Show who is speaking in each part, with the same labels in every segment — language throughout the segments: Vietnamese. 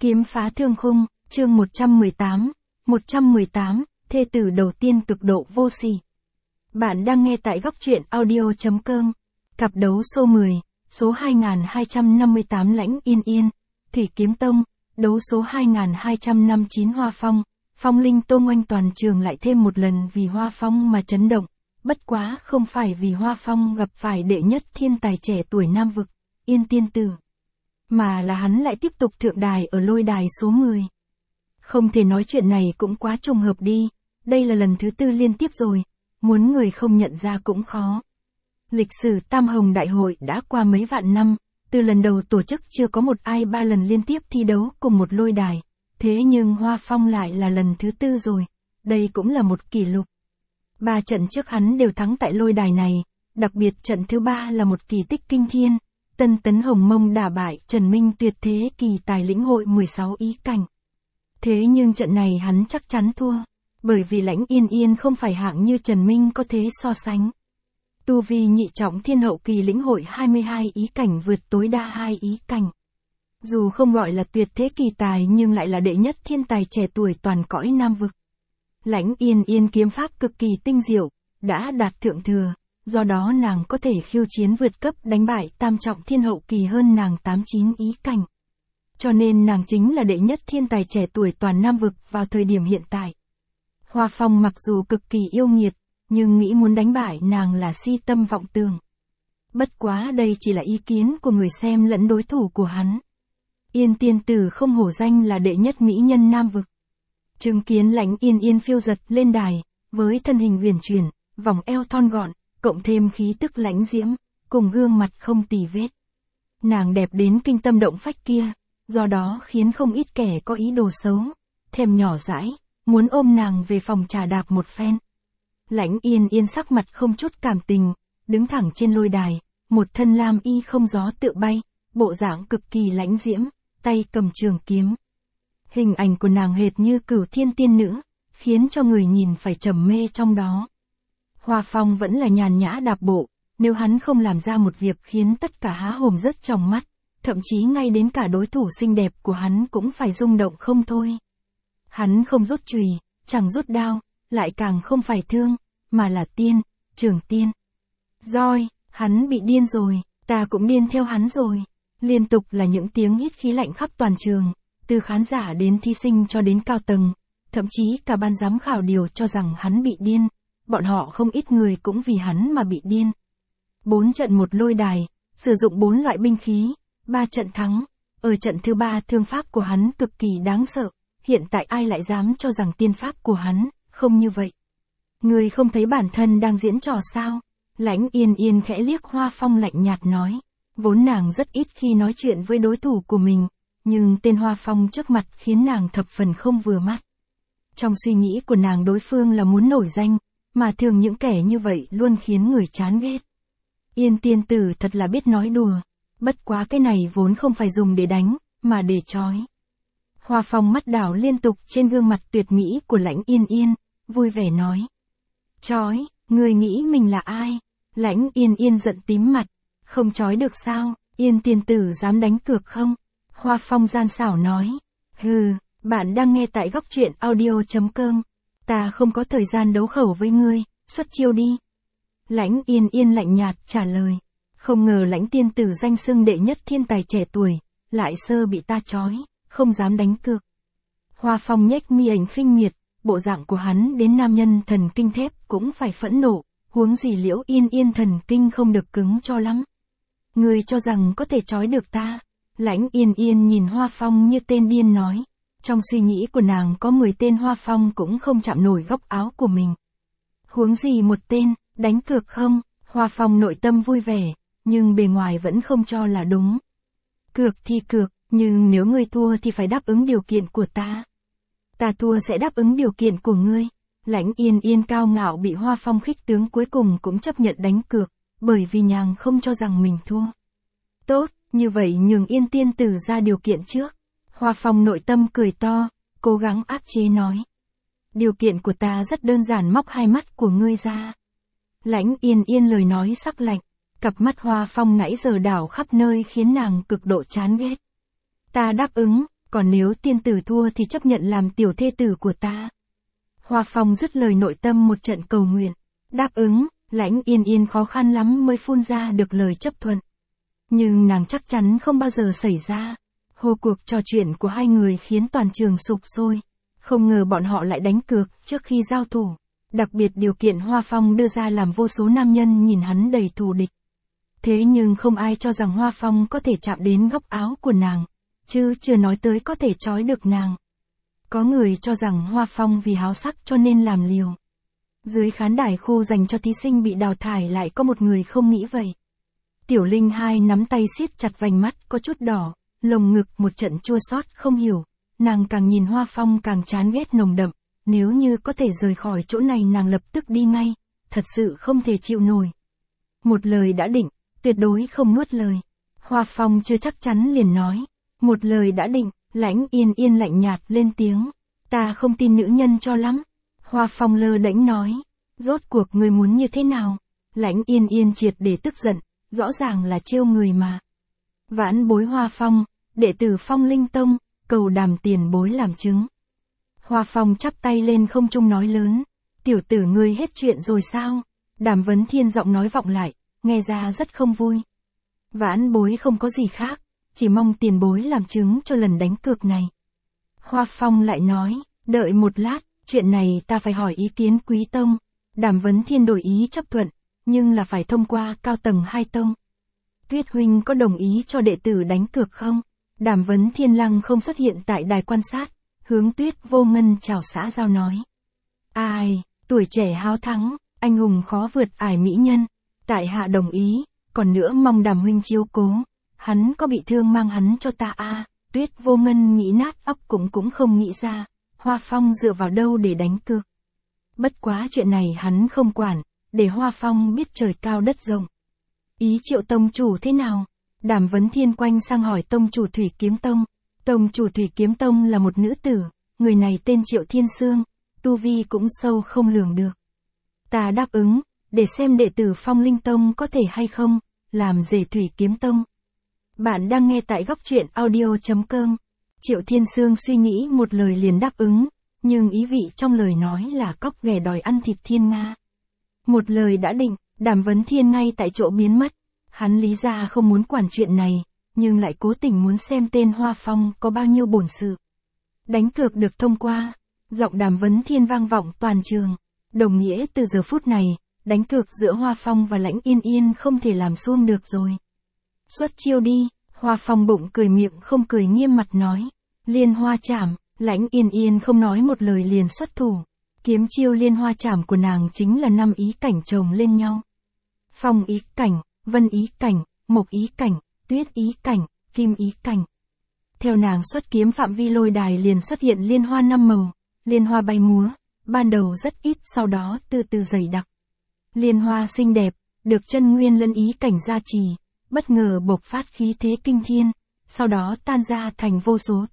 Speaker 1: Kiếm phá thương khung, chương 118. 118, thê tử đầu tiên cực độ vô sỉ. Bạn đang nghe tại góc truyện audio.com. Cặp đấu số 10, số 2258 Lãnh Yên Yên, Thủy Kiếm Tông, đấu số 2259 Hoa Phong, Phong Linh Tô Ngoanh toàn trường lại thêm một lần vì Hoa Phong mà chấn động. Bất quá không phải vì Hoa Phong gặp phải đệ nhất thiên tài trẻ tuổi Nam Vực, Yên Tiên Tử, mà là hắn lại tiếp tục thượng đài ở lôi đài số 10. Không thể nói chuyện này cũng quá trùng hợp đi, đây là lần thứ 4 liên tiếp rồi, muốn người không nhận ra cũng khó. Lịch sử Tam Hồng Đại hội đã qua mấy vạn năm, từ lần đầu tổ chức chưa có một ai 3 lần liên tiếp thi đấu cùng một lôi đài, thế nhưng Hoa Phong lại là lần thứ 4 rồi, đây cũng là một kỷ lục. 3 trận trước hắn đều thắng tại lôi đài này, đặc biệt trận thứ 3 là một kỳ tích kinh thiên. Tân Tấn Hồng Mông đả bại Trần Minh tuyệt thế kỳ tài lĩnh hội 16 ý cảnh. Thế nhưng trận này hắn chắc chắn thua, bởi vì Lãnh Yên Yên không phải hạng như Trần Minh có thể so sánh. Tu vi nhị trọng thiên hậu kỳ lĩnh hội 22 ý cảnh vượt tối đa 2 ý cảnh. Dù không gọi là tuyệt thế kỳ tài nhưng lại là đệ nhất thiên tài trẻ tuổi toàn cõi Nam Vực. Lãnh Yên Yên kiếm pháp cực kỳ tinh diệu, đã đạt thượng thừa. Do đó nàng có thể khiêu chiến vượt cấp đánh bại tam trọng thiên hậu kỳ hơn nàng 8-9 ý cảnh. Cho nên nàng chính là đệ nhất thiên tài trẻ tuổi toàn Nam Vực vào thời điểm hiện tại. Hoa Phong mặc dù cực kỳ yêu nghiệt, nhưng nghĩ muốn đánh bại nàng là si tâm vọng tưởng. Bất quá đây chỉ là ý kiến của người xem lẫn đối thủ của hắn. Yên Tiên Tử không hổ danh là đệ nhất mỹ nhân Nam Vực. Chứng kiến Lãnh Yên Yên phiêu dật lên đài, với thân hình huyền chuyển, vòng eo thon gọn, cộng thêm khí tức lãnh diễm, cùng gương mặt không tì vết. Nàng đẹp đến kinh tâm động phách kia, do đó khiến không ít kẻ có ý đồ xấu, thèm nhỏ dãi, muốn ôm nàng về phòng trà đạp một phen. Lãnh Yên Yên sắc mặt không chút cảm tình, đứng thẳng trên lôi đài, một thân lam y không gió tự bay, bộ dạng cực kỳ lãnh diễm, tay cầm trường kiếm. Hình ảnh của nàng hệt như Cửu Thiên tiên nữ, khiến cho người nhìn phải trầm mê trong đó. Hoa Phong vẫn là nhàn nhã đạp bộ, nếu hắn không làm ra một việc khiến tất cả há hồn rớt trong mắt, thậm chí ngay đến cả đối thủ xinh đẹp của hắn cũng phải rung động không thôi. Hắn không rút chùy, chẳng rút đao, lại càng không phải thương, mà là tiên, trường tiên. Roi, hắn bị điên rồi, ta cũng điên theo hắn rồi. Liên tục là những tiếng hít khí lạnh khắp toàn trường, từ khán giả đến thí sinh cho đến cao tầng, thậm chí cả ban giám khảo đều cho rằng hắn bị điên. Bọn họ không ít người cũng vì hắn mà bị điên. 4 trận một lôi đài, sử dụng 4 loại binh khí, 3 trận thắng. Ở trận thứ 3 thương pháp của hắn cực kỳ đáng sợ, hiện tại ai lại dám cho rằng tiên pháp của hắn không như vậy. Người không thấy bản thân đang diễn trò sao? Lãnh Yên Yên khẽ liếc Hoa Phong lạnh nhạt nói. Vốn nàng rất ít khi nói chuyện với đối thủ của mình, nhưng tên Hoa Phong trước mặt khiến nàng thập phần không vừa mắt. Trong suy nghĩ của nàng đối phương là muốn nổi danh, mà thường những kẻ như vậy luôn khiến người chán ghét. Yên Tiên Tử thật là biết nói đùa, bất quá cái này vốn không phải dùng để đánh, mà để trói. Hoa Phong mắt đảo liên tục trên gương mặt tuyệt mỹ của Lãnh Yên Yên, vui vẻ nói. Trói, người nghĩ mình là ai? Lãnh Yên Yên giận tím mặt, không trói được sao, Yên Tiên Tử dám đánh cược không? Hoa Phong gian xảo nói. Hừ, bạn đang nghe tại góc truyện audio.com. Ta không có thời gian đấu khẩu với ngươi, xuất chiêu đi. Lãnh Yên Yên lạnh nhạt trả lời. Không ngờ Lãnh Tiên Tử danh xưng đệ nhất thiên tài trẻ tuổi, lại sơ bị ta trói, không dám đánh cược. Hoa Phong nhếch mi ảnh khinh miệt, bộ dạng của hắn đến nam nhân thần kinh thép cũng phải phẫn nộ, huống gì Liễu Yên Yên thần kinh không được cứng cho lắm. Ngươi cho rằng có thể trói được ta? Lãnh Yên Yên nhìn Hoa Phong như tên điên nói. Trong suy nghĩ của nàng có 10 tên Hoa Phong cũng không chạm nổi góc áo của mình. Huống gì một tên, đánh cược không? Hoa Phong nội tâm vui vẻ, nhưng bề ngoài vẫn không cho là đúng. Cược thì cược, nhưng nếu ngươi thua thì phải đáp ứng điều kiện của ta. Ta thua sẽ đáp ứng điều kiện của ngươi. Lãnh Yên Yên cao ngạo bị Hoa Phong khích tướng cuối cùng cũng chấp nhận đánh cược, bởi vì nàng không cho rằng mình thua. Tốt, như vậy nhường Yên Tiên Tử ra điều kiện trước. Hoa Phong nội tâm cười to, cố gắng áp chế nói. Điều kiện của ta rất đơn giản, móc 2 mắt của ngươi ra. Lãnh Yên Yên lời nói sắc lạnh, cặp mắt Hoa Phong nãy giờ đảo khắp nơi khiến nàng cực độ chán ghét. Ta đáp ứng, còn nếu tiên tử thua thì chấp nhận làm tiểu thê tử của ta. Hoa Phong dứt lời nội tâm một trận cầu nguyện, đáp ứng, Lãnh Yên Yên khó khăn lắm mới phun ra được lời chấp thuận. Nhưng nàng chắc chắn không bao giờ xảy ra. Cuộc trò chuyện của hai người khiến toàn trường sục sôi. Không ngờ bọn họ lại đánh cược trước khi giao thủ. Đặc biệt điều kiện Hoa Phong đưa ra làm vô số nam nhân nhìn hắn đầy thù địch. Thế nhưng không ai cho rằng Hoa Phong có thể chạm đến góc áo của nàng, chứ chưa nói tới có thể trói được nàng. Có người cho rằng Hoa Phong vì háo sắc cho nên làm liều. Dưới khán đài khu dành cho thí sinh bị đào thải lại có một người không nghĩ vậy. Tiểu Linh hai nắm tay siết chặt vành mắt có chút đỏ, lồng ngực một trận chua xót không hiểu. Nàng càng nhìn Hoa Phong càng chán ghét nồng đậm, nếu như có thể rời khỏi chỗ này nàng lập tức đi ngay, thật sự không thể chịu nổi. Một lời đã định, tuyệt đối không nuốt lời. Hoa Phong chưa chắc chắn liền nói, một lời đã định, Lãnh Yên Yên lạnh nhạt lên tiếng, ta không tin nữ nhân cho lắm. Hoa Phong lơ đễnh nói, rốt cuộc người muốn như thế nào? Lãnh Yên Yên triệt để tức giận, rõ ràng là trêu người mà. Vãn bối Hoa Phong, đệ tử Phong Linh Tông, cầu Đàm tiền bối làm chứng. Hoa Phong chắp tay lên không trung nói lớn, tiểu tử ngươi hết chuyện rồi sao? Đàm Vấn Thiên giọng nói vọng lại, nghe ra rất không vui. Vãn bối không có gì khác, chỉ mong tiền bối làm chứng cho lần đánh cược này. Hoa Phong lại nói, đợi một lát, chuyện này ta phải hỏi ý kiến quý tông. Đàm Vấn Thiên đổi ý chấp thuận, nhưng là phải thông qua cao tầng hai tông. Tuyết huynh có đồng ý cho đệ tử đánh cược không? Đàm Vấn Thiên lăng không xuất hiện tại đài quan sát, hướng Tuyết Vô Ngân chào xã giao nói. Ai, tuổi trẻ háo thắng, anh hùng khó vượt ải mỹ nhân. Tại hạ đồng ý, còn nữa mong Đàm huynh chiếu cố. Hắn có bị thương mang hắn cho ta a. Tuyết Vô Ngân nghĩ nát óc cũng không nghĩ ra, Hoa Phong dựa vào đâu để đánh cược. Bất quá chuyện này hắn không quản, để Hoa Phong biết trời cao đất rộng. Ý Triệu tông chủ thế nào? Đàm Vấn Thiên quanh sang hỏi tông chủ Thủy Kiếm Tông. Tông chủ Thủy Kiếm Tông là một nữ tử, người này tên Triệu Thiên Sương, tu vi cũng sâu không lường được. Ta đáp ứng, để xem đệ tử Phong Linh Tông có thể hay không, làm rể Thủy Kiếm Tông. Bạn đang nghe tại góc truyện audio.com. Triệu Thiên Sương suy nghĩ một lời liền đáp ứng, nhưng ý vị trong lời nói là cóc ghẻ đòi ăn thịt thiên nga. Một lời đã định, Đàm Vấn Thiên ngay tại chỗ biến mất. Hắn lý ra không muốn quản chuyện này, nhưng lại cố tình muốn xem tên Hoa Phong có bao nhiêu bổn sự. Đánh cược được thông qua, giọng Đàm Vấn Thiên vang vọng toàn trường. Đồng nghĩa từ giờ phút này, đánh cược giữa Hoa Phong và Lãnh Yên Yên không thể làm suông được rồi. Xuất chiêu đi, Hoa Phong bụng cười miệng không cười nghiêm mặt nói. Liên hoa chảm, Lãnh Yên Yên không nói một lời liền xuất thủ. Kiếm chiêu liên hoa chảm của nàng chính là 5 ý cảnh chồng lên nhau. Phong ý cảnh, vân ý cảnh, mộc ý cảnh, tuyết ý cảnh, kim ý cảnh. Theo nàng xuất kiếm phạm vi lôi đài liền xuất hiện liên hoa 5 màu, liên hoa bay múa, ban đầu rất ít sau đó từ từ dày đặc. Liên hoa xinh đẹp, được chân nguyên lẫn ý cảnh gia trì, bất ngờ bộc phát khí thế kinh thiên, sau đó tan ra thành vô số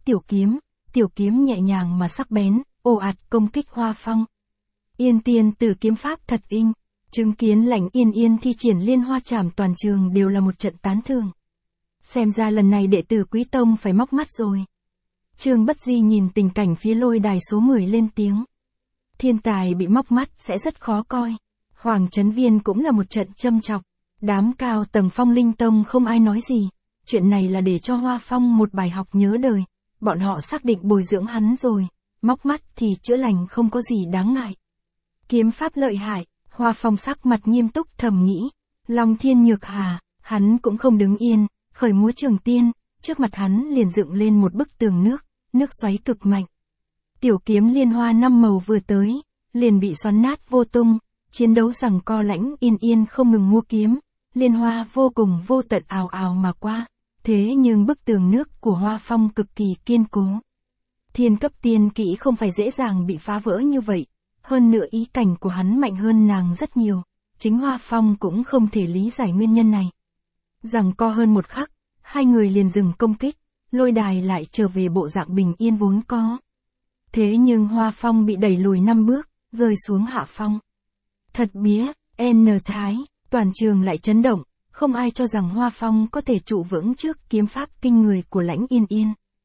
Speaker 1: tiểu kiếm nhẹ nhàng mà sắc bén, ồ ạt công kích Hoa Phong. Yên Tiên Tử kiếm pháp thật inh, chứng kiến Lãnh Yên Yên thi triển liên hoa chảm toàn trường đều là một trận tán thưởng. Xem ra lần này đệ tử Quý Tông phải móc mắt rồi. Trương Bất Di nhìn tình cảnh phía lôi đài số 10 lên tiếng. Thiên tài bị móc mắt sẽ rất khó coi. Hoàng Chấn Viên cũng là một trận châm chọc. Đám cao tầng Phong Linh Tông không ai nói gì. Chuyện này là để cho Hoa Phong một bài học nhớ đời. Bọn họ xác định bồi dưỡng hắn rồi. Móc mắt thì chữa lành không có gì đáng ngại. Kiếm pháp lợi hại, Hoa Phong sắc mặt nghiêm túc thầm nghĩ. Long Thiên Nhược Hà, hắn cũng không đứng yên, khởi múa Trường Tiên, trước mặt hắn liền dựng lên một bức tường nước xoáy cực mạnh. Tiểu kiếm liên hoa 5 màu vừa tới, liền bị xoắn nát vô tung, chiến đấu rằng co Lãnh Yên Yên không ngừng mua kiếm, liên hoa vô cùng vô tận ào ào mà qua, thế nhưng bức tường nước của Hoa Phong cực kỳ kiên cố. Thiên cấp tiên kỹ không phải dễ dàng bị phá vỡ như vậy, hơn nữa ý cảnh của hắn mạnh hơn nàng rất nhiều, chính Hoa Phong cũng không thể lý giải nguyên nhân này. Rằng co hơn một khắc, hai người liền dừng công kích, lôi đài lại trở về bộ dạng bình yên vốn có. Thế nhưng Hoa Phong bị đẩy lùi 5 bước, rơi xuống hạ phong. Thật bía, Thái, toàn trường lại chấn động, không ai cho rằng Hoa Phong có thể trụ vững trước kiếm pháp kinh người của Lãnh Yên Yên.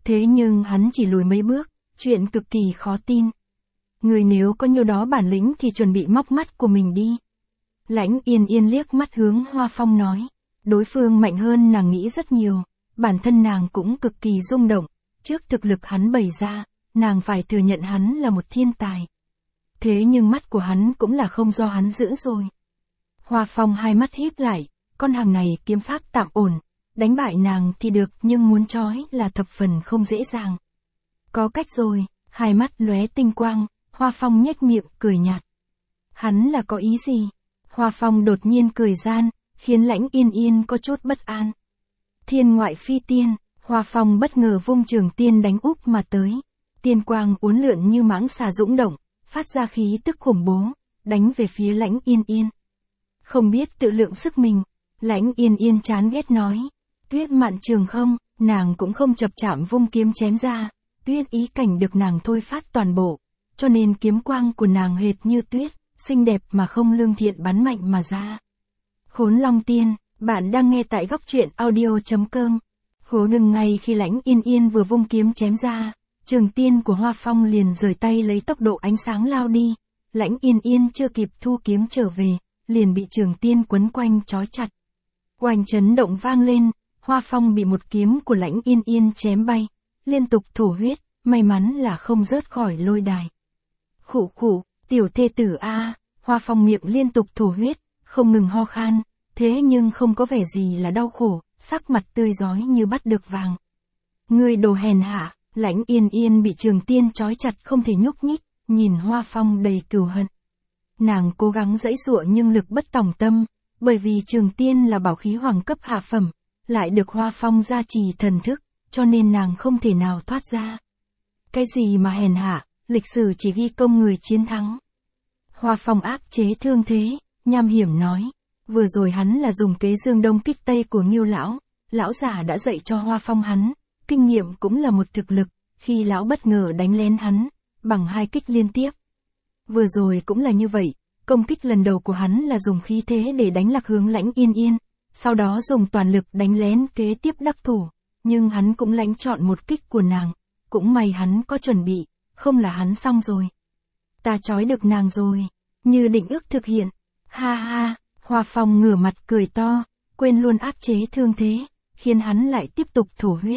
Speaker 1: Thế nhưng hắn chỉ lùi mấy bước, chuyện cực kỳ khó tin. Người nếu có nhiêu đó bản lĩnh thì chuẩn bị móc mắt của mình đi. Lãnh Yên Yên liếc mắt hướng Hoa Phong nói. Đối phương mạnh hơn nàng nghĩ rất nhiều, bản thân nàng cũng cực kỳ rung động. Trước thực lực hắn bày ra, nàng phải thừa nhận hắn là một thiên tài. Thế nhưng mắt của hắn cũng là không do hắn giữ rồi. Hoa Phong hai mắt híp lại, con hàng này kiếm pháp tạm ổn, đánh bại nàng thì được nhưng muốn trói là thập phần không dễ dàng. Có cách rồi, hai mắt lóe tinh quang, Hoa Phong nhếch miệng cười nhạt. Hắn là có ý gì? Hoa Phong đột nhiên cười gian, khiến Lãnh Yên Yên có chút bất an. Thiên ngoại phi tiên, Hoa Phong bất ngờ vung trường tiên đánh úp mà tới. Tiên quang uốn lượn như mãng xà dũng động, phát ra khí tức khủng bố, đánh về phía Lãnh Yên Yên. Không biết tự lượng sức mình, Lãnh Yên Yên chán ghét nói. Tuyết mạn trường không, nàng cũng không chập chạm vung kiếm chém ra, tuyết ý cảnh được nàng thôi phát toàn bộ, cho nên kiếm quang của nàng hệt như tuyết, xinh đẹp mà không lương thiện bắn mạnh mà ra. Khốn Long Tiên, bạn đang nghe tại góc truyện audio.com. Khố ngừng ngay khi Lãnh Yên Yên vừa vung kiếm chém ra, trường tiên của Hoa Phong liền rời tay lấy tốc độ ánh sáng lao đi. Lãnh Yên Yên chưa kịp thu kiếm trở về, liền bị trường tiên quấn quanh trói chặt. Oanh chấn động vang lên, Hoa Phong bị một kiếm của Lãnh Yên Yên chém bay, liên tục thổ huyết, may mắn là không rớt khỏi lôi đài. Khụ khụ, tiểu thê tử a, Hoa Phong miệng liên tục thổ huyết, không ngừng ho khan, thế nhưng không có vẻ gì là đau khổ, sắc mặt tươi rói như bắt được vàng. Ngươi đồ hèn hạ, Lãnh Yên Yên bị trường tiên trói chặt không thể nhúc nhích, nhìn Hoa Phong đầy cừu hận. Nàng cố gắng giãy giụa nhưng lực bất tòng tâm, bởi vì trường tiên là bảo khí hoàng cấp hạ phẩm, lại được Hoa Phong gia trì thần thức, cho nên nàng không thể nào thoát ra. Cái gì mà hèn hạ, lịch sử chỉ ghi công người chiến thắng. Hoa Phong áp chế thương thế, nham hiểm nói. Vừa rồi hắn là dùng kế dương đông kích tây của Ngưu lão, lão giả đã dạy cho Hoa Phong hắn, kinh nghiệm cũng là một thực lực, khi lão bất ngờ đánh lén hắn, bằng 2 kích liên tiếp. Vừa rồi cũng là như vậy, công kích lần đầu của hắn là dùng khí thế để đánh lạc hướng Lãnh Yên Yên, sau đó dùng toàn lực đánh lén kế tiếp đắc thủ, nhưng hắn cũng lãnh chọn một kích của nàng, cũng may hắn có chuẩn bị, không là hắn xong rồi. Ta trói được nàng rồi, như định ước thực hiện, ha ha. Hoa Phong ngửa mặt cười to, quên luôn áp chế thương thế, khiến hắn lại tiếp tục thổ huyết.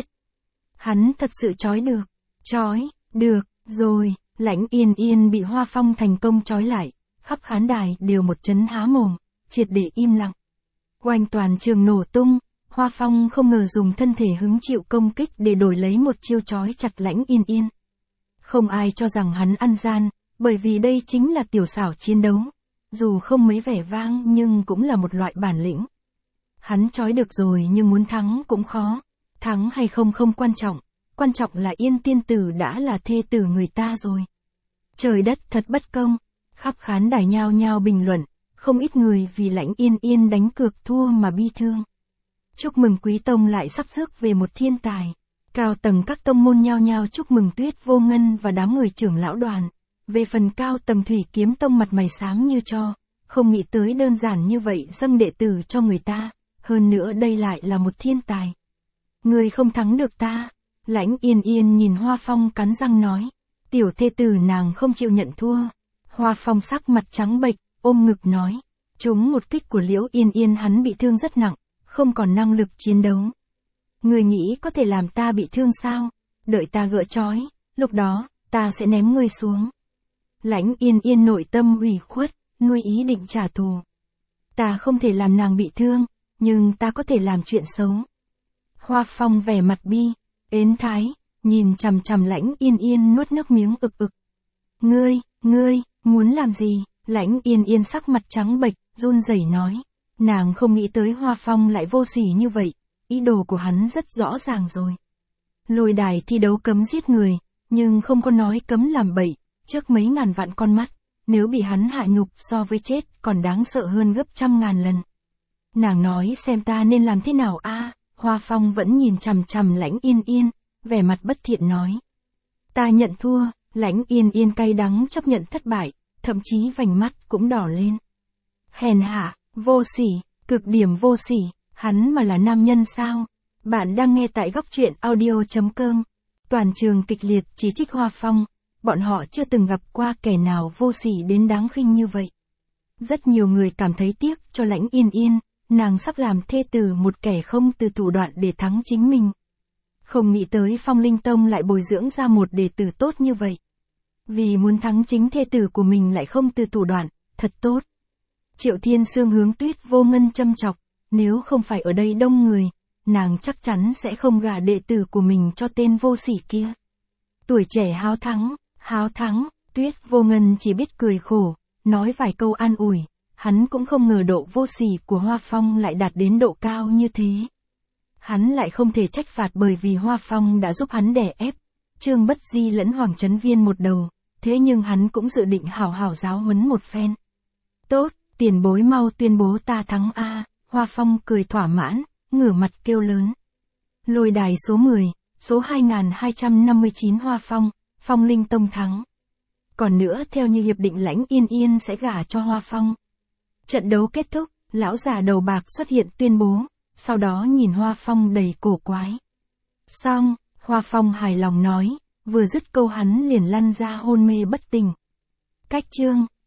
Speaker 1: Hắn thật sự trói được, rồi, Lãnh Yên Yên bị Hoa Phong thành công trói lại, khắp khán đài đều một chấn há mồm, triệt để im lặng. Oanh toàn trường nổ tung, Hoa Phong không ngờ dùng thân thể hứng chịu công kích để đổi lấy một chiêu trói chặt Lãnh Yên Yên. Không ai cho rằng hắn ăn gian, bởi vì đây chính là tiểu xảo chiến đấu. Dù không mấy vẻ vang nhưng cũng là một loại bản lĩnh. Hắn trói được rồi nhưng muốn thắng cũng khó. Thắng hay không không quan trọng là Yên tiên tử đã là thê tử người ta rồi. Trời đất thật bất công, khắp khán đài nhao nhao bình luận, không ít người vì Lãnh Yên Yên đánh cược thua mà bi thương. Chúc mừng quý tông lại sắp rước về một thiên tài. Cao tầng các tông môn nhao nhao chúc mừng Tuyết Vô Ngân và đám người trưởng lão đoàn. Về phần cao tầng Thủy Kiếm Tông mặt mày sáng như cho, không nghĩ tới đơn giản như vậy dâng đệ tử cho người ta, hơn nữa đây lại là một thiên tài. Người không thắng được ta, Lãnh Yên Yên nhìn Hoa Phong cắn răng nói, tiểu thê tử nàng không chịu nhận thua. Hoa Phong sắc mặt trắng bệch, ôm ngực nói, trúng một kích của Liễu Yên Yên hắn bị thương rất nặng, không còn năng lực chiến đấu. Người nghĩ có thể làm ta bị thương sao? Đợi ta gỡ trói, lúc đó, ta sẽ ném ngươi xuống. Lãnh Yên Yên nội tâm ủy khuất, nuôi ý định trả thù. Ta không thể làm nàng bị thương, nhưng ta có thể làm chuyện xấu. Hoa Phong vẻ mặt bi, ến thái, nhìn chằm chằm Lãnh Yên Yên nuốt nước miếng ực ực. Ngươi, muốn làm gì? Lãnh Yên Yên sắc mặt trắng bệch, run rẩy nói. Nàng không nghĩ tới Hoa Phong lại vô sỉ như vậy, ý đồ của hắn rất rõ ràng rồi. Lôi đài thi đấu cấm giết người, nhưng không có nói cấm làm bậy. Trước mấy ngàn vạn con mắt, nếu bị hắn hạ nhục so với chết còn đáng sợ hơn gấp 100.000 lần. Nàng nói xem ta nên làm thế nào a? Hoa Phong vẫn nhìn chằm chằm Lãnh Yên Yên, vẻ mặt bất thiện nói. Ta nhận thua, Lãnh Yên Yên cay đắng chấp nhận thất bại, thậm chí vành mắt cũng đỏ lên. Hèn hạ, vô sỉ, cực điểm vô sỉ, hắn mà là nam nhân sao? Bạn đang nghe tại góc truyện audio.com. Toàn trường kịch liệt chỉ trích Hoa Phong, bọn họ chưa từng gặp qua kẻ nào vô sỉ đến đáng khinh như vậy. Rất nhiều người cảm thấy tiếc cho Lãnh Yên Yên, nàng sắp làm thê tử một kẻ không từ thủ đoạn để thắng chính mình. Không nghĩ tới Phong Linh Tông lại bồi dưỡng ra một đệ tử tốt như vậy. Vì muốn thắng chính thê tử của mình lại không từ thủ đoạn, thật tốt. Triệu Thiên Sương hướng Tuyết Vô Ngân châm chọc, nếu không phải ở đây đông người, nàng chắc chắn sẽ không gả đệ tử của mình cho tên vô sỉ kia. Tuổi trẻ háo thắng, Tuyết Vô Ngân chỉ biết cười khổ, nói vài câu an ủi, hắn cũng không ngờ độ vô sỉ của Hoa Phong lại đạt đến độ cao như thế. Hắn lại không thể trách phạt bởi vì Hoa Phong đã giúp hắn đè ép, Trương Bất Di lẫn Hoàng Chấn Viên một đầu, thế nhưng hắn cũng dự định hảo hảo giáo huấn một phen. Tốt, tiền bối mau tuyên bố ta thắng a. Hoa Phong cười thỏa mãn, ngửa mặt kêu lớn. Lôi đài số 10, số 2259 Hoa Phong, Phong Linh Tông thắng. Còn nữa theo như hiệp định Lãnh Yên Yên sẽ gả cho Hoa Phong. Trận đấu kết thúc, lão già đầu bạc xuất hiện tuyên bố, sau đó nhìn Hoa Phong đầy cổ quái. Xong, Hoa Phong hài lòng nói, vừa dứt câu hắn liền lăn ra hôn mê bất tỉnh. Cách chương